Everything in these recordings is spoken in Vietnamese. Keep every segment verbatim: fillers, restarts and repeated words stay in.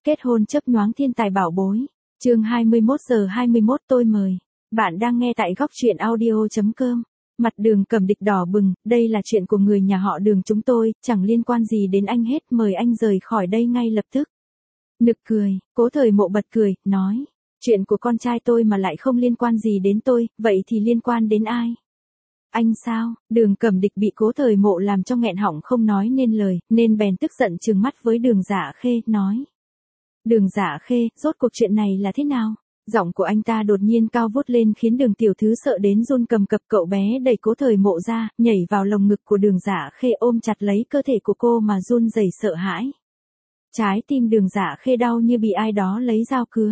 Kết hôn chớp nhoáng thiên tài bảo bối. Chương hai mươi mốt giờ hai mươi mốt tôi mời. Bạn đang nghe tại góc truyện audio chấm com. Mặt Đường Cẩm Địch đỏ bừng, đây là chuyện của người nhà họ Đường chúng tôi, chẳng liên quan gì đến anh hết, mời anh rời khỏi đây ngay lập tức. Nực cười, Cố Thời Mộ bật cười, nói, chuyện của con trai tôi mà lại không liên quan gì đến tôi, vậy thì liên quan đến ai? Anh sao? Đường Cẩm Địch bị Cố Thời Mộ làm cho nghẹn họng không nói nên lời, nên bèn tức giận trừng mắt với Đường Dạ Khê, nói. Đường Dạ Khê, rốt cuộc chuyện này là thế nào? Giọng của anh ta đột nhiên cao vút lên khiến Đường tiểu thư sợ đến run cầm cập. Cậu bé đẩy Cố Thời Mộ ra, nhảy vào lồng ngực của Đường Dạ Khê ôm chặt lấy cơ thể của cô mà run rẩy sợ hãi. Trái tim Đường Dạ Khê đau như bị ai đó lấy dao cứa.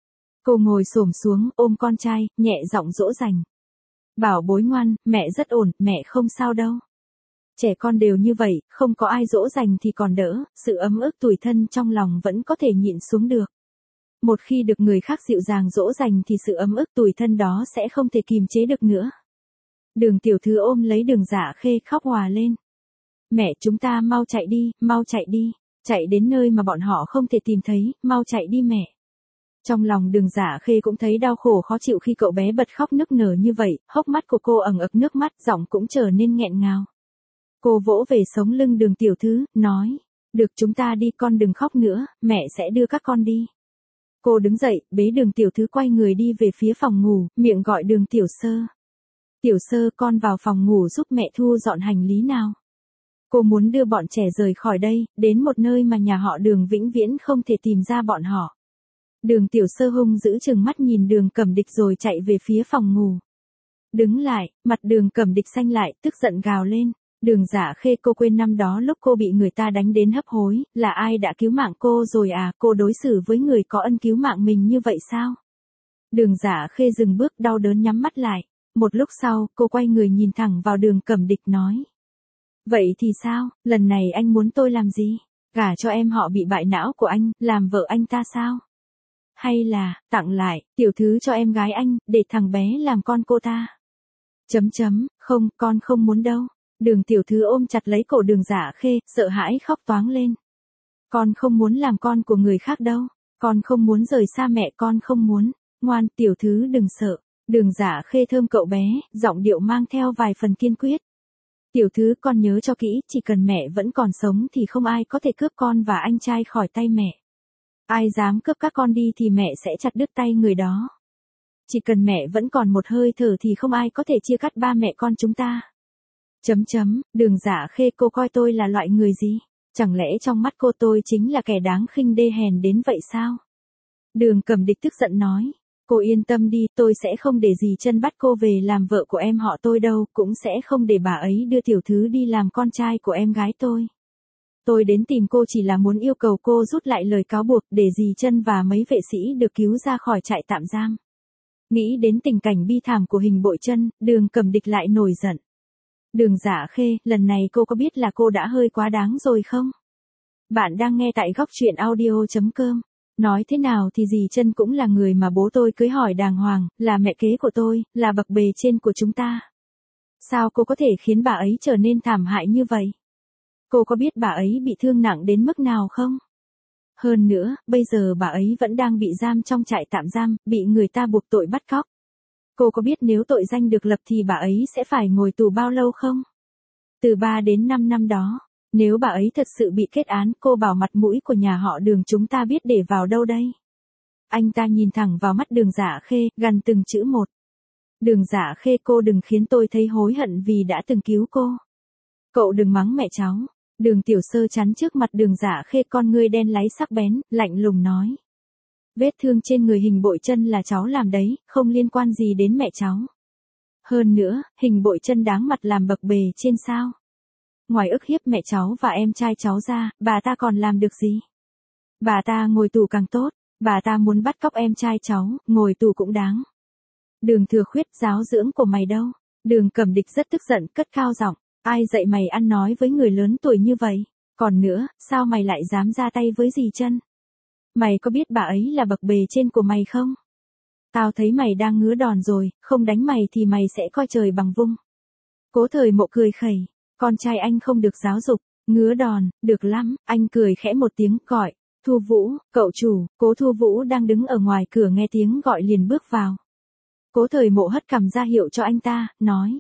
Cô ngồi xổm xuống, ôm con trai, nhẹ giọng dỗ dành. Bảo bối ngoan, mẹ rất ổn, mẹ không sao đâu. Trẻ con đều như vậy, không có ai dỗ dành thì còn đỡ, sự ấm ức tủi thân trong lòng vẫn có thể nhịn xuống được. Một khi được người khác dịu dàng dỗ dành thì sự ấm ức tủi thân đó sẽ không thể kìm chế được nữa. Đường tiểu thư ôm lấy Đường Dạ Khê khóc òa lên. Mẹ, chúng ta mau chạy đi, mau chạy đi, chạy đến nơi mà bọn họ không thể tìm thấy, mau chạy đi mẹ. Trong lòng Đường Dạ Khê cũng thấy đau khổ khó chịu khi cậu bé bật khóc nức nở như vậy, hốc mắt của cô ẩn ực nước mắt, giọng cũng trở nên nghẹn ngào. Cô vỗ về sống lưng Đường tiểu thư, nói, được chúng ta đi, con đừng khóc nữa, mẹ sẽ đưa các con đi. Cô đứng dậy, bế Đường tiểu thư quay người đi về phía phòng ngủ, miệng gọi Đường tiểu sơ. Tiểu sơ, con vào phòng ngủ giúp mẹ thu dọn hành lý nào. Cô muốn đưa bọn trẻ rời khỏi đây, đến một nơi mà nhà họ Đường vĩnh viễn không thể tìm ra bọn họ. Đường tiểu sơ hung dữ trừng mắt nhìn Đường Cẩm Địch rồi chạy về phía phòng ngủ. Đứng lại, mặt Đường Cẩm Địch xanh lại, tức giận gào lên. Đường Dạ Khê, cô quên năm đó lúc cô bị người ta đánh đến hấp hối, là ai đã cứu mạng cô rồi à, cô đối xử với người có ân cứu mạng mình như vậy sao? Đường Dạ Khê dừng bước đau đớn nhắm mắt lại. Một lúc sau, cô quay người nhìn thẳng vào Đường Cẩm Địch nói. Vậy thì sao, lần này anh muốn tôi làm gì? Gả cho em họ bị bại não của anh, làm vợ anh ta sao? Hay là, tặng lại, tiểu thứ cho em gái anh, để thằng bé làm con cô ta? Chấm chấm, không, con không muốn đâu. Đường tiểu thư ôm chặt lấy cổ Đường Dạ Khê, sợ hãi khóc toáng lên. Con không muốn làm con của người khác đâu. Con không muốn rời xa mẹ, con không muốn. Ngoan, tiểu thư đừng sợ. Đường Dạ Khê thơm cậu bé, giọng điệu mang theo vài phần kiên quyết. Tiểu thư, con nhớ cho kỹ, chỉ cần mẹ vẫn còn sống thì không ai có thể cướp con và anh trai khỏi tay mẹ. Ai dám cướp các con đi thì mẹ sẽ chặt đứt tay người đó. Chỉ cần mẹ vẫn còn một hơi thở thì không ai có thể chia cắt ba mẹ con chúng ta. Chấm chấm, Đường Dạ Khê, cô coi tôi là loại người gì? Chẳng lẽ trong mắt cô tôi chính là kẻ đáng khinh đê hèn đến vậy sao? Đường Cẩm Địch tức giận nói. Cô yên tâm đi, tôi sẽ không để dì chân bắt cô về làm vợ của em họ tôi đâu, cũng sẽ không để bà ấy đưa tiểu thứ đi làm con trai của em gái tôi. Tôi đến tìm cô chỉ là muốn yêu cầu cô rút lại lời cáo buộc để dì chân và mấy vệ sĩ được cứu ra khỏi trại tạm giam. Nghĩ đến tình cảnh bi thảm của Hình Bội Chân, Đường Cẩm Địch lại nổi giận. Đường Dạ Khê, lần này cô có biết là cô đã hơi quá đáng rồi không? Bạn đang nghe tại góc truyện audio chấm com. Nói thế nào thì dì Chân cũng là người mà bố tôi cưới hỏi đàng hoàng, là mẹ kế của tôi, là bậc bề trên của chúng ta. Sao cô có thể khiến bà ấy trở nên thảm hại như vậy? Cô có biết bà ấy bị thương nặng đến mức nào không? Hơn nữa, bây giờ bà ấy vẫn đang bị giam trong trại tạm giam, bị người ta buộc tội bắt cóc. Cô có biết nếu tội danh được lập thì bà ấy sẽ phải ngồi tù bao lâu không? Từ ba đến năm năm đó. Nếu bà ấy thật sự bị kết án, cô bảo mặt mũi của nhà họ Đường chúng ta biết để vào đâu đây? Anh ta nhìn thẳng vào mắt Đường Dạ Khê, gằn từng chữ một. Đường Dạ Khê, cô đừng khiến tôi thấy hối hận vì đã từng cứu cô. Cậu đừng mắng mẹ cháu. Đường tiểu sơ chắn trước mặt Đường Dạ Khê, con ngươi đen láy sắc bén, lạnh lùng nói. Vết thương trên người Hình Bội Chân là cháu làm đấy, không liên quan gì đến mẹ cháu. Hơn nữa, Hình Bội Chân đáng mặt làm bậc bề trên sao? Ngoài ức hiếp mẹ cháu và em trai cháu ra, bà ta còn làm được gì? Bà ta ngồi tù càng tốt, bà ta muốn bắt cóc em trai cháu, ngồi tù cũng đáng. Đường Thừa Khuyết, giáo dưỡng của mày đâu? Đường Cẩm Địch rất tức giận, cất cao giọng, ai dạy mày ăn nói với người lớn tuổi như vậy? Còn nữa, sao mày lại dám ra tay với dì Chân? Mày có biết bà ấy là bậc bề trên của mày không? Tao thấy mày đang ngứa đòn rồi, không đánh mày thì mày sẽ coi trời bằng vung. Cố Thời Mộ cười khẩy, con trai anh không được giáo dục, ngứa đòn, được lắm, anh cười khẽ một tiếng, gọi, Thu Vũ, cậu chủ, Cố Thu Vũ đang đứng ở ngoài cửa nghe tiếng gọi liền bước vào. Cố Thời Mộ hất cằm ra hiệu cho anh ta, nói.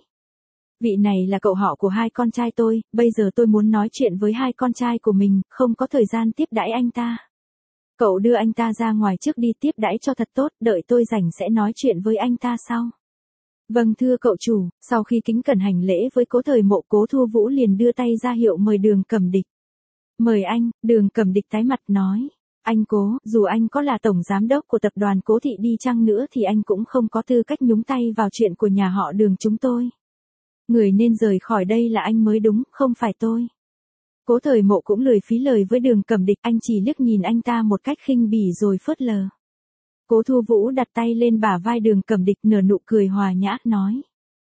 Vị này là cậu họ của hai con trai tôi, bây giờ tôi muốn nói chuyện với hai con trai của mình, không có thời gian tiếp đãi anh ta. Cậu đưa anh ta ra ngoài trước đi, tiếp đãi cho thật tốt, đợi tôi rảnh sẽ nói chuyện với anh ta sau. Vâng thưa cậu chủ. Sau khi kính cẩn hành lễ với Cố Thời Mộ, Cố Thu Vũ liền đưa tay ra hiệu mời Đường Cẩm Địch. Mời anh. Đường Cẩm Địch tái mặt nói. Anh Cố, dù anh có là tổng giám đốc của tập đoàn Cố Thị đi chăng nữa thì anh cũng không có tư cách nhúng tay vào chuyện của nhà họ Đường chúng tôi. Người nên rời khỏi đây là anh mới đúng, không phải tôi. Cố Thời Mộ cũng lười phí lời với Đường Cẩm Địch, anh chỉ liếc nhìn anh ta một cách khinh bỉ rồi phớt lờ. Cố Thu Vũ đặt tay lên bả vai Đường Cẩm Địch, nở nụ cười hòa nhã, nói.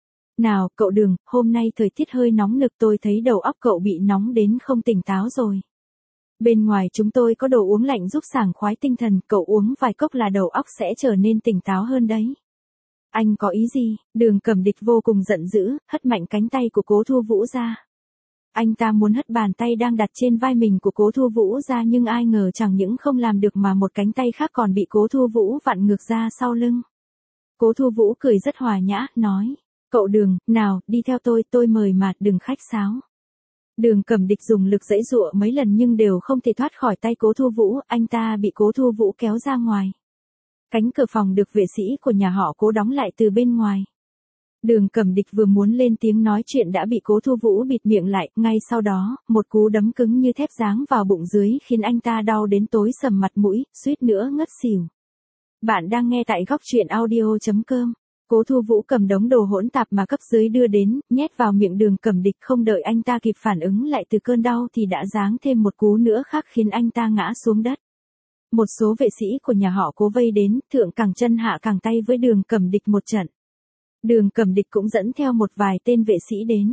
Nào, cậu Đường, hôm nay thời tiết hơi nóng nực, tôi thấy đầu óc cậu bị nóng đến không tỉnh táo rồi. Bên ngoài chúng tôi có đồ uống lạnh giúp sảng khoái tinh thần, cậu uống vài cốc là đầu óc sẽ trở nên tỉnh táo hơn đấy. Anh có ý gì? Đường Cẩm Địch vô cùng giận dữ, hất mạnh cánh tay của Cố Thu Vũ ra. Anh ta muốn hất bàn tay đang đặt trên vai mình của Cố Thu Vũ ra, nhưng ai ngờ chẳng những không làm được mà một cánh tay khác còn bị Cố Thu Vũ vặn ngược ra sau lưng. Cố Thu Vũ cười rất hòa nhã, nói. Cậu Đường, nào, đi theo tôi, tôi mời mà, đừng khách sáo. Đường Cẩm Địch dùng lực giãy giụa mấy lần nhưng đều không thể thoát khỏi tay Cố Thu Vũ, anh ta bị Cố Thu Vũ kéo ra ngoài. Cánh cửa phòng được vệ sĩ của nhà họ Cố đóng lại từ bên ngoài. Đường Cẩm Địch vừa muốn lên tiếng nói chuyện đã bị Cố Thu Vũ bịt miệng lại, ngay sau đó, một cú đấm cứng như thép giáng vào bụng dưới khiến anh ta đau đến tối sầm mặt mũi, suýt nữa ngất xỉu. Bạn đang nghe tại góc truyện audio chấm com. Cố Thu Vũ cầm đống đồ hỗn tạp mà cấp dưới đưa đến, nhét vào miệng Đường Cẩm Địch, không đợi anh ta kịp phản ứng lại từ cơn đau thì đã giáng thêm một cú nữa khác khiến anh ta ngã xuống đất. Một số vệ sĩ của nhà họ Cố vây đến, thượng cẳng chân hạ cẳng tay với Đường Cẩm Địch một trận. Đường Cẩm Địch cũng dẫn theo một vài tên vệ sĩ đến.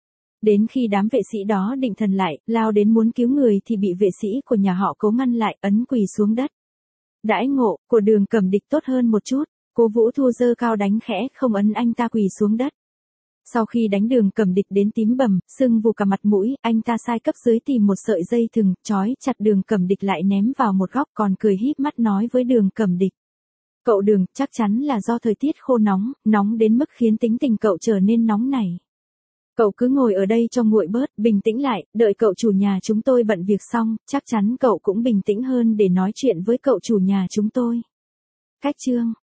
Đến khi đám vệ sĩ đó định thần lại, lao đến muốn cứu người thì bị vệ sĩ của nhà họ Cố ngăn lại, ấn quỳ xuống đất. Đãi ngộ của Đường Cẩm Địch tốt hơn một chút, Cố Vũ Thu giơ cao đánh khẽ, không ấn anh ta quỳ xuống đất. Sau khi đánh Đường Cẩm Địch đến tím bầm, sưng vù cả mặt mũi, anh ta sai cấp dưới tìm một sợi dây thừng, trói chặt Đường Cẩm Địch lại ném vào một góc, còn cười híp mắt nói với Đường Cẩm Địch. Cậu Đường, chắc chắn là do thời tiết khô nóng, nóng đến mức khiến tính tình cậu trở nên nóng nảy. Cậu cứ ngồi ở đây cho nguội bớt, bình tĩnh lại, đợi cậu chủ nhà chúng tôi bận việc xong, chắc chắn cậu cũng bình tĩnh hơn để nói chuyện với cậu chủ nhà chúng tôi. Cách chương